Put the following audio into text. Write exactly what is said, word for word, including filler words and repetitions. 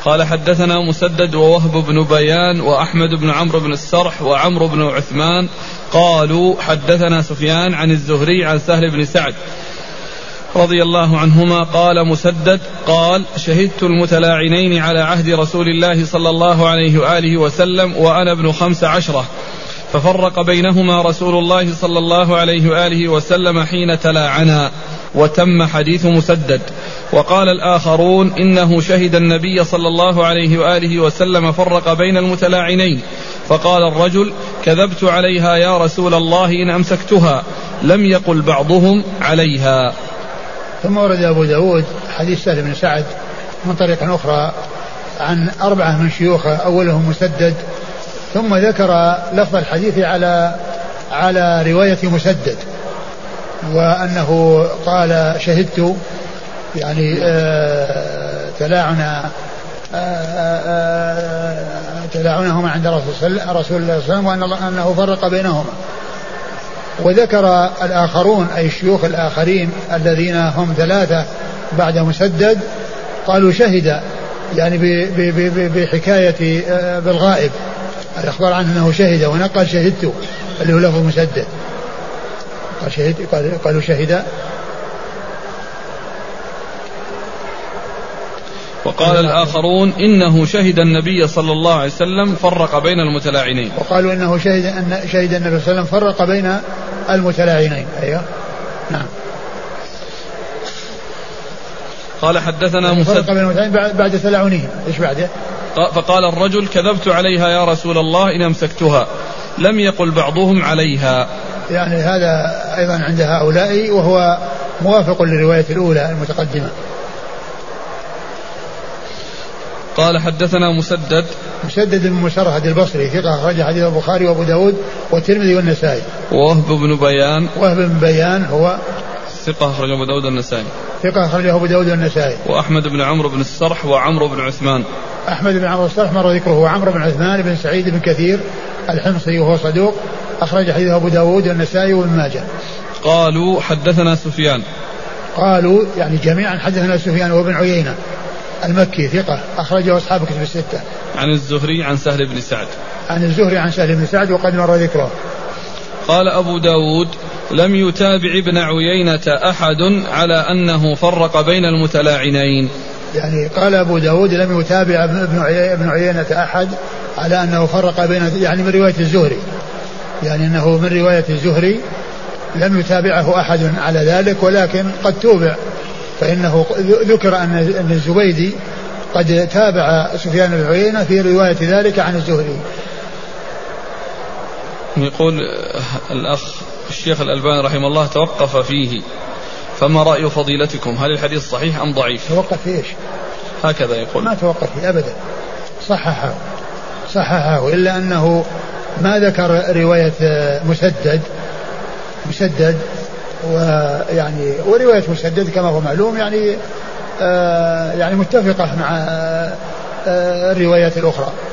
قال حدثنا مسدد ووهب بن بيان وأحمد بن عمرو بن السرح وعمرو بن عثمان قالوا حدثنا سفيان عن الزهري عن سهل بن سعد رضي الله عنهما قال مسدد قال شهدت المتلاعنين على عهد رسول الله صلى الله عليه وآله وسلم وأنا ابن خمس عشرة ففرق بينهما رسول الله صلى الله عليه وآله وسلم حين تلاعنا وتم حديث مسدد. وقال الآخرون إنه شهد النبي صلى الله عليه وآله وسلم فرق بين المتلاعنين فقال الرجل كذبت عليها يا رسول الله إن أمسكتها لم يقل بعضهم عليها. ثم ورد أبو داود حديث سهل بن سعد من طريق أخرى عن أربعة من شيوخه أولهم مسدد ثم ذكر لفظ الحديث على على رواية مسدد وأنه قال شهدت يعني آه تلاعنا آه تلاعنهما عند رسول الله صلى الله عليه وسلم وأنه فرق بينهما. وذكر الآخرون أي الشيوخ الآخرين الذين هم ثلاثة بعد مسدد قالوا شهد يعني بحكاية بالغائب الأخبار عنه أنه شهد ونقل شهدت اللي هو لفظ مسدد قال شهد قالوا شهد. وقال الآخرون إنه شهد النبي صلى الله عليه وسلم فرق بين المتلاعنين وقالوا إنه شهد أن شهد النبي صلى الله عليه وسلم فرق بين المتلاعنين. أيوه نعم. قال حدثنا مسدد فرق بين المتلاعنين بعد تلاعنهم إيش بعده؟ فقال الرجل كذبت عليها يا رسول الله إن أمسكتها لم يقل بعضهم عليها. يعني هذا أيضا عند هؤلاء وهو موافق للرواية الأولى المتقدمة. قال حدثنا مسدد مسدد بن مسرهد البصري ثقة أخرج حديث البخاري وأبو داود والترمذي والنسائي. ووهب بن بيان وهب بن بيان هو ثقة أخرج أبو داود والنسائي. ثقة أخرجه أبو داود والنسائي. وأحمد بن عمرو بن السرح وعمرو بن عثمان. أحمد بن عمرو السرح مر ذكره وعمرو بن عثمان بن سعيد بن كثير الحمصي وهو صدوق أخرج حديثه أبو داود والنسائي وابن ماجه. قالوا حدثنا سفيان. قالوا يعني جميعا حدثنا سفيان وابن عيينة المكي ثقة أخرجه أصحاب كتب الستة. عن الزهري عن سهل بن سعد. عن الزهري عن سهل بن سعد وقد مر ذكره. قال أبو داود لم يتابع ابن عيينة أحد على أنه فرق بين المتلاعنين. يعني قال أبو داود لم يتابع ابن عيينة أحد على أنه فرق بين يعني من رواية الزهري يعني أنه من رواية الزهري لم يتابعه أحد على ذلك ولكن قد توبع فإنه ذكر أن الزبيدي قد تابع سفيان بن عيينة في رواية ذلك عن الزهري. يقول الأخ الشيخ الألباني رحمه الله توقف فيه فما رأي فضيلتكم هل الحديث صحيح أم ضعيف؟ توقف في إيش؟ هكذا يقول ما توقف فيه أبدا صححه صححه إلا أنه ما ذكر رواية مسدد مسدد ويعني ورواية مسدد كما هو معلوم يعني آه يعني متفقة مع آه الروايات الأخرى.